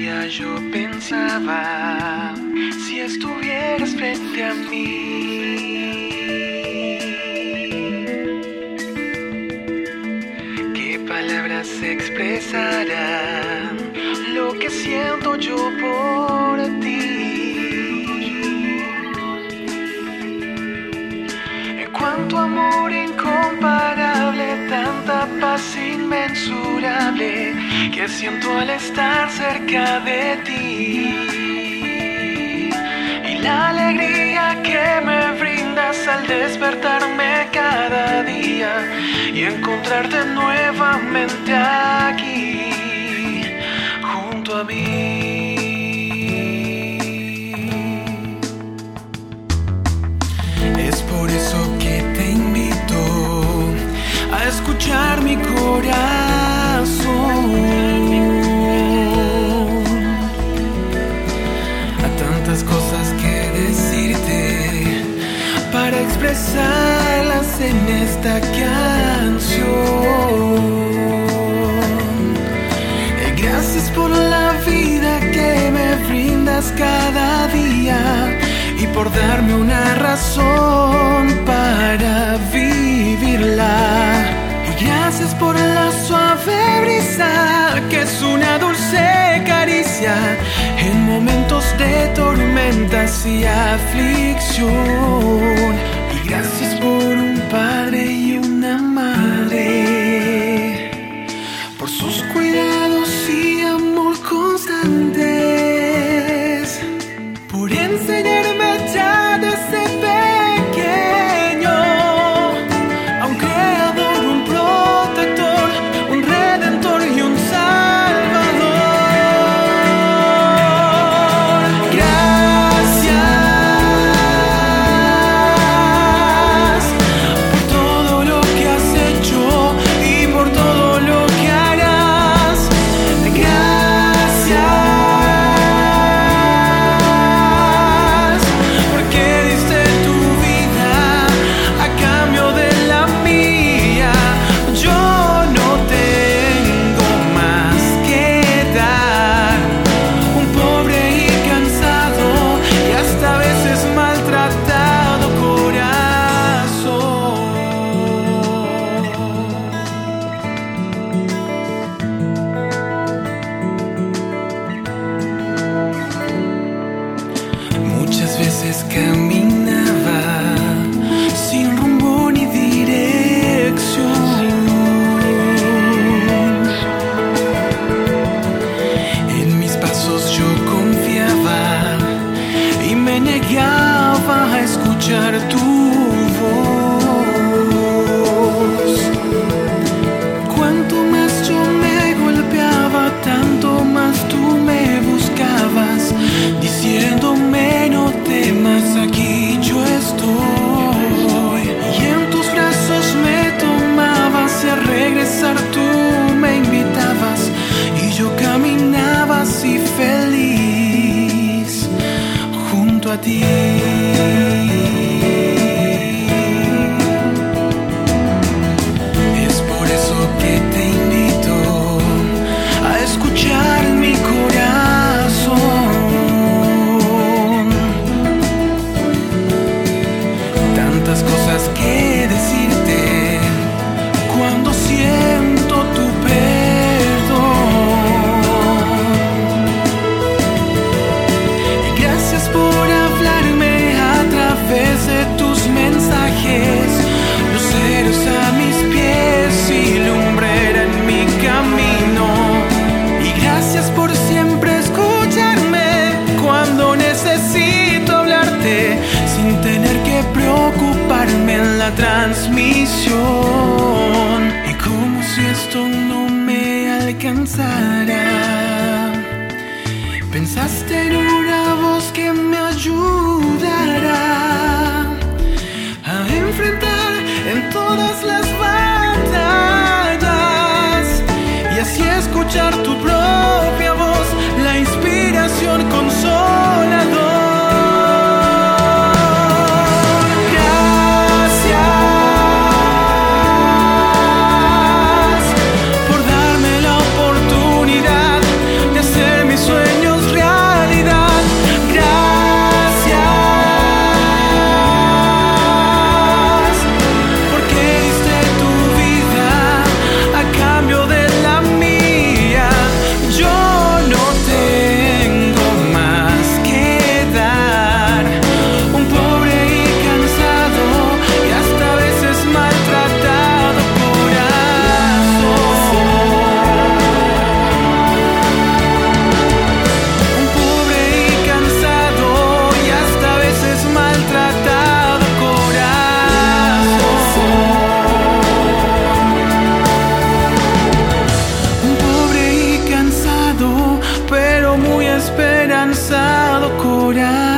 día yo pensaba, si estuvieras frente a mí, ¿qué palabras expresarán lo que siento yo por ti? Cuánto amor incomparable, tanta paz inmensurable que siento al estar cerca de ti, y la alegría que me brindas al despertarme cada día y encontrarte nuevamente aquí junto a mí. Es por eso que te invito a escuchar mi corazón, a tantas cosas que decirte para expresarlas en esta canción. Gracias por la vida que me brindas cada día y por darme una razón para vivirla. Y gracias por la suave brisa que es una dulce caricia en momentos de tormentas y aflicción. Y gracias por un padre y una madre, por sus cuidados y amor constantes, por enseñarme ya desde pequeño a un creador, un protector, un redentor y un salvador. Gracias por todo lo que has hecho y por todo lo que harás. Gracias porque diste tu vida a cambio de la mía. Yo no tengo más que dar, un pobre y cansado y hasta a veces maltratado corazón. Muchas veces caminaba sin rumbo ni dirección. En mis pasos yo confiaba y me negaba a escuchar tu voz. Cuanto más yo me golpeaba, tanto más tú me buscabas, diciéndome no temas, aquí yo estoy. Y en tus brazos me tomabas y al regresar tú me invitabas y yo caminaba así feliz junto a ti. Es por eso que te invito a escuchar mi corazón. Tantas cosas que decirte cuando siento tu perdón. Y gracias por hablarme a través de tus mensajes, luceros a mis pies y lumbrera en mi camino. Y gracias por siempre escucharme cuando necesito hablarte, sin tener que preocuparme en la transmisión. Y como si esto no me alcanzara, pensaste en una voz que me ayudará a enfrentar en todas las batallas y así escuchar tu propia voz, la inspiración consoladora. Gracias por darme la oportunidad de hacer mi sueño cansado corazón.